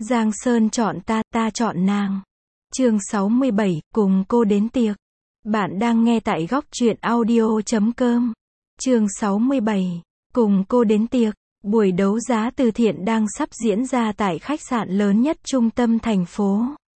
Giang Sơn chọn ta, ta chọn nàng. Chương 67, cùng cô đến tiệc. Bạn đang nghe tại góc truyện audio.com. Chương 67, cùng cô đến tiệc. Buổi đấu giá từ thiện đang sắp diễn ra tại khách sạn lớn nhất trung tâm thành phố.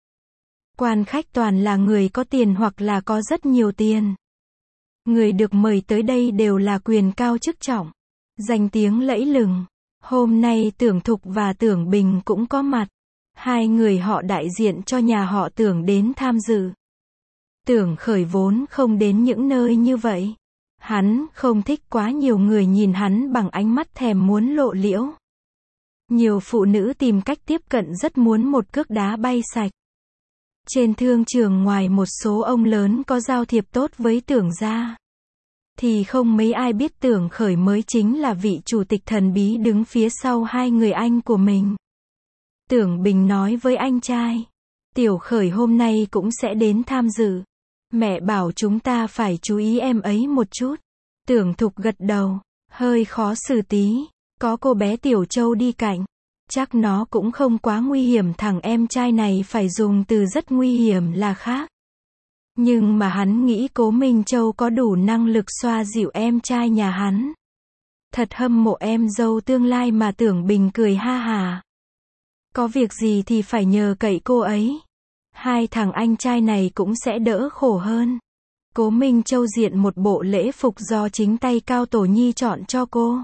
Quan khách toàn là người có tiền hoặc là có rất nhiều tiền. Người được mời tới đây đều là quyền cao chức trọng, danh tiếng lẫy lừng. Hôm nay Tưởng Thục và Tưởng Bình cũng có mặt. Hai người họ đại diện cho nhà họ Tưởng đến tham dự. Tưởng Khởi vốn không đến những nơi như vậy. Hắn không thích quá nhiều người nhìn hắn bằng ánh mắt thèm muốn lộ liễu. Nhiều phụ nữ tìm cách tiếp cận rất muốn một cước đá bay sạch. Trên thương trường ngoài một số ông lớn có giao thiệp tốt với Tưởng gia, thì không mấy ai biết Tưởng Khởi mới chính là vị chủ tịch thần bí đứng phía sau hai người anh của mình. Tưởng Bình nói với anh trai, Tiểu Khởi hôm nay cũng sẽ đến tham dự. Mẹ bảo chúng ta phải chú ý em ấy một chút. Tưởng Thục gật đầu, hơi khó xử tí, có cô bé Tiểu Châu đi cạnh. Chắc nó cũng không quá nguy hiểm, thằng em trai này phải dùng từ rất nguy hiểm là khác. Nhưng mà hắn nghĩ Cố Minh Châu có đủ năng lực xoa dịu em trai nhà hắn. Thật hâm mộ em dâu tương lai mà. Tưởng Bình cười ha hà. Có việc gì thì phải nhờ cậy cô ấy. Hai thằng anh trai này cũng sẽ đỡ khổ hơn. Cố Minh Châu diện một bộ lễ phục do chính tay Cao Tổ Nhi chọn cho cô.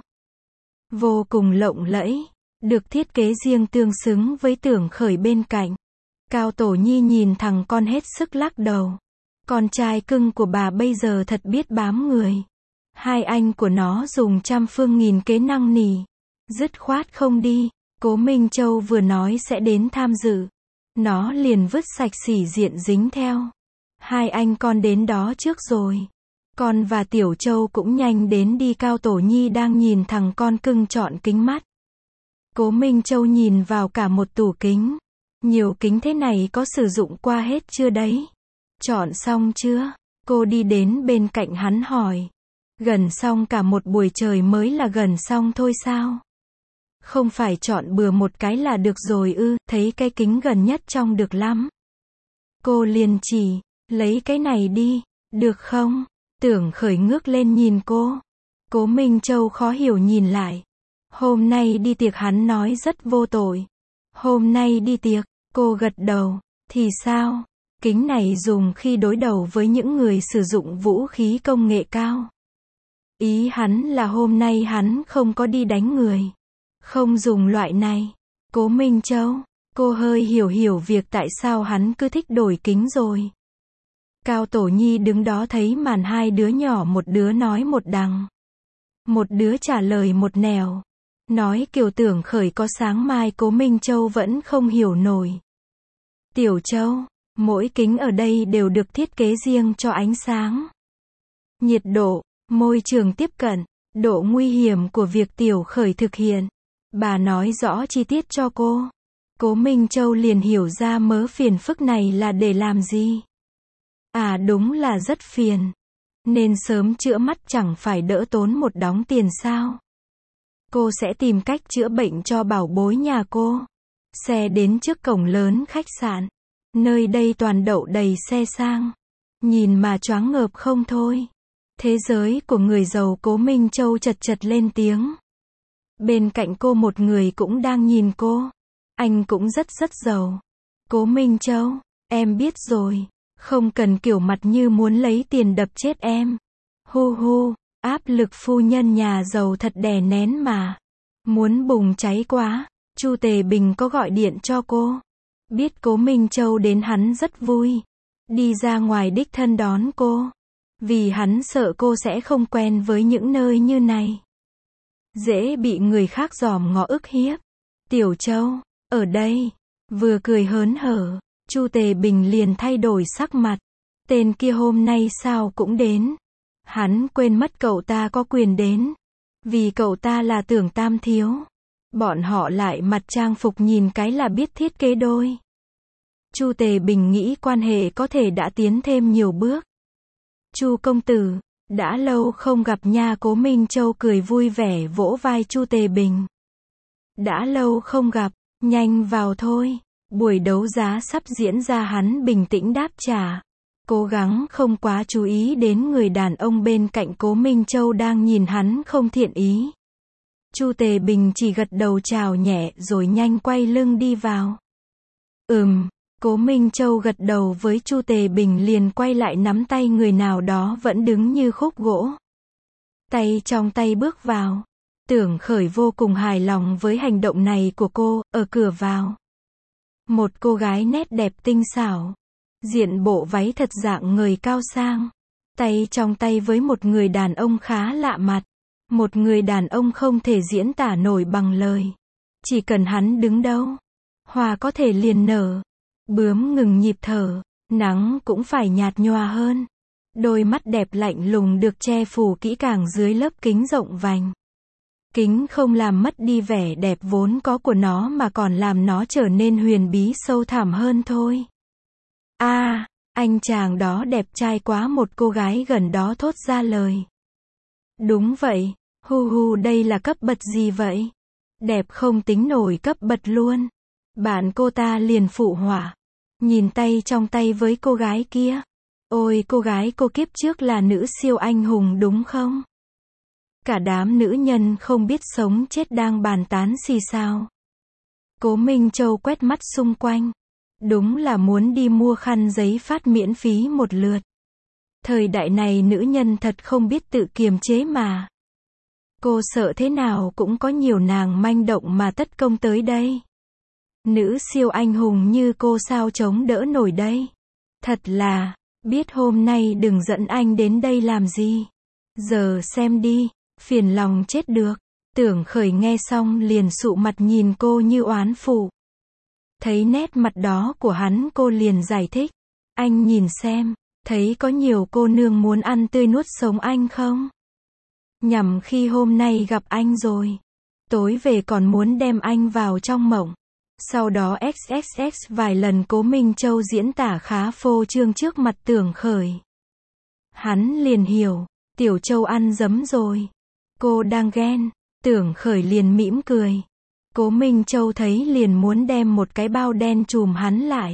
Vô cùng lộng lẫy, được thiết kế riêng tương xứng với Tưởng Khởi bên cạnh. Cao Tổ Nhi nhìn thằng con hết sức lắc đầu. Con trai cưng của bà bây giờ thật biết bám người. Hai anh của nó dùng trăm phương nghìn kế năn nỉ, dứt khoát không đi. Cố Minh Châu vừa nói sẽ đến tham dự, nó liền vứt sạch sỉ diện dính theo. Hai anh con đến đó trước rồi. Con và Tiểu Châu cũng nhanh đến đi. Cao Tổ Nhi đang nhìn thằng con cưng chọn kính mắt. Cố Minh Châu nhìn vào cả một tủ kính. Nhiều kính thế này có sử dụng qua hết chưa đấy? Chọn xong chưa? Cô đi đến bên cạnh hắn hỏi. Gần xong cả một buổi trời mới là gần xong thôi sao? Không phải chọn bừa một cái là được rồi ư? Thấy cái kính gần nhất trông được lắm. Cô liền chỉ, lấy cái này đi, được không? Tưởng Khởi ngước lên nhìn cô. Cố Minh Châu khó hiểu nhìn lại. Hôm nay đi tiệc hắn nói rất vô tội. Hôm nay đi tiệc, cô gật đầu, thì sao? Kính này dùng khi đối đầu với những người sử dụng vũ khí công nghệ cao. Ý hắn là hôm nay hắn không có đi đánh người. Không dùng loại này. Cố Minh Châu, cô hơi hiểu việc tại sao hắn cứ thích đổi kính rồi. Cao Tổ Nhi đứng đó thấy màn hai đứa nhỏ, một đứa nói một đằng, một đứa trả lời một nẻo. Nói kiểu Tưởng Khởi có sáng mai. Cố Minh Châu vẫn không hiểu nổi. Tiểu Châu, mỗi kính ở đây đều được thiết kế riêng cho ánh sáng, nhiệt độ, môi trường tiếp cận, độ nguy hiểm của việc Tiểu Khởi thực hiện. Bà nói rõ chi tiết cho cô. Cố Minh Châu liền hiểu ra mớ phiền phức này là để làm gì. À đúng là rất phiền. Nên sớm chữa mắt chẳng phải đỡ tốn một đống tiền sao. Cô sẽ tìm cách chữa bệnh cho bảo bối nhà cô. Xe đến trước cổng lớn khách sạn. Nơi đây toàn đậu đầy xe sang. Nhìn mà choáng ngợp không thôi. Thế giới của người giàu. Cố Minh Châu chật lên tiếng. Bên cạnh cô một người cũng đang nhìn cô. Anh cũng rất giàu. Cố Minh Châu, em biết rồi. Không cần kiểu mặt như muốn lấy tiền đập chết em. Hu hu, áp lực phu nhân nhà giàu thật đè nén mà. Muốn bùng cháy quá. Chu Tề Bình có gọi điện cho cô. Biết Cố Minh Châu đến hắn rất vui. Đi ra ngoài đích thân đón cô. Vì hắn sợ cô sẽ không quen với những nơi như này. Dễ bị người khác dòm ngó ức hiếp. Tiểu Châu, ở đây. Vừa cười hớn hở, Chu Tề Bình liền thay đổi sắc mặt. Tên kia hôm nay sao cũng đến. Hắn quên mất cậu ta có quyền đến. Vì cậu ta là Tưởng Tam Thiếu. Bọn họ lại mặc trang phục nhìn cái là biết thiết kế đôi. Chu Tề Bình nghĩ quan hệ có thể đã tiến thêm nhiều bước. Chu công tử, đã lâu không gặp nha. Cố Minh Châu cười vui vẻ vỗ vai Chu Tề Bình. Đã lâu không gặp, Nhanh vào thôi. Buổi đấu giá sắp diễn ra, hắn bình tĩnh đáp trả. Cố gắng không quá chú ý đến người đàn ông bên cạnh Cố Minh Châu đang nhìn hắn không thiện ý. Chu Tề Bình chỉ gật đầu chào nhẹ rồi nhanh quay lưng đi vào. Cố Minh Châu gật đầu với Chu Tề Bình liền quay lại nắm tay người nào đó vẫn đứng như khúc gỗ. Tay trong tay bước vào. Tưởng Khởi vô cùng hài lòng với hành động này của cô, ở cửa vào. Một cô gái nét đẹp tinh xảo. Diện bộ váy thật dạng người cao sang. Tay trong tay với một người đàn ông khá lạ mặt. Một người đàn ông không thể diễn tả nổi bằng lời. Chỉ cần hắn đứng đâu, hoa có thể liền nở. Bướm ngừng nhịp thở, nắng cũng phải nhạt nhòa hơn. Đôi mắt đẹp lạnh lùng được che phủ kỹ càng dưới lớp kính rộng vành. Kính không làm mất đi vẻ đẹp vốn có của nó mà còn làm nó trở nên huyền bí sâu thẳm hơn thôi. Anh chàng đó đẹp trai quá, một cô gái gần đó thốt ra lời. Đúng vậy, đây là cấp bậc gì vậy? Đẹp không tính nổi cấp bậc luôn. Bạn cô ta liền phụ họa. Nhìn tay trong tay với cô gái kia. Ôi cô gái cô kiếp trước là nữ siêu anh hùng đúng không? Cả đám nữ nhân không biết sống chết đang bàn tán xì xào. Cố Minh Châu quét mắt xung quanh. Đúng là muốn đi mua khăn giấy phát miễn phí một lượt. Thời đại này nữ nhân thật không biết tự kiềm chế mà. Cô sợ thế nào cũng có nhiều nàng manh động mà tất công tới đây. Nữ siêu anh hùng như cô sao chống đỡ nổi đây. Thật là, biết hôm nay đừng dẫn anh đến đây làm gì. Giờ xem đi, phiền lòng chết được. Tưởng Khởi nghe xong liền sụ mặt nhìn cô như oán phụ. Thấy nét mặt đó của hắn cô liền giải thích. Anh nhìn xem, thấy có nhiều cô nương muốn ăn tươi nuốt sống anh không? Nhằm khi hôm nay gặp anh rồi. Tối về còn muốn đem anh vào trong mộng. Sau đó XXX vài lần Cố Minh Châu diễn tả khá phô trương trước mặt Tưởng Khởi. Hắn liền hiểu, Tiểu Châu ăn dấm rồi. Cô đang ghen. Tưởng Khởi liền mỉm cười. Cố Minh Châu thấy liền muốn đem một cái bao đen chùm hắn lại.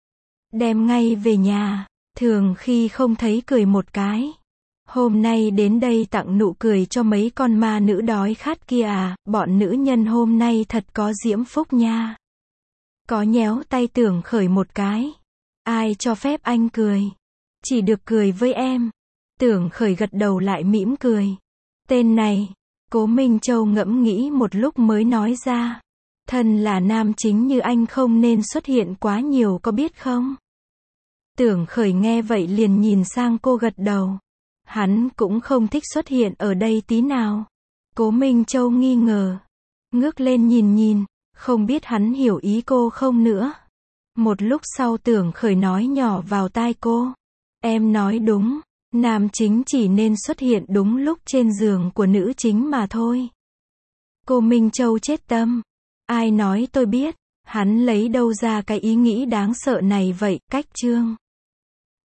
Đem ngay về nhà. Thường khi không thấy cười một cái. Hôm nay đến đây tặng nụ cười cho mấy con ma nữ đói khát kia à, bọn nữ nhân hôm nay thật có diễm phúc nha. Có nhéo tay Tưởng Khởi một cái. Ai cho phép anh cười? Chỉ được cười với em. Tưởng Khởi gật đầu lại mỉm cười. Tên này, Cố Minh Châu ngẫm nghĩ một lúc mới nói ra. Thân là nam chính như anh không nên xuất hiện quá nhiều có biết không? Tưởng Khởi nghe vậy liền nhìn sang cô gật đầu. Hắn cũng không thích xuất hiện ở đây tí nào. Cố Minh Châu nghi ngờ. Ngước lên nhìn, không biết hắn hiểu ý cô không nữa. Một lúc sau Tưởng Khởi nói nhỏ vào tai cô. Em nói đúng, nam chính chỉ nên xuất hiện đúng lúc trên giường của nữ chính mà thôi. Cô Minh Châu chết tâm. Ai nói tôi biết, hắn lấy đâu ra cái ý nghĩ đáng sợ này vậy, cách chương.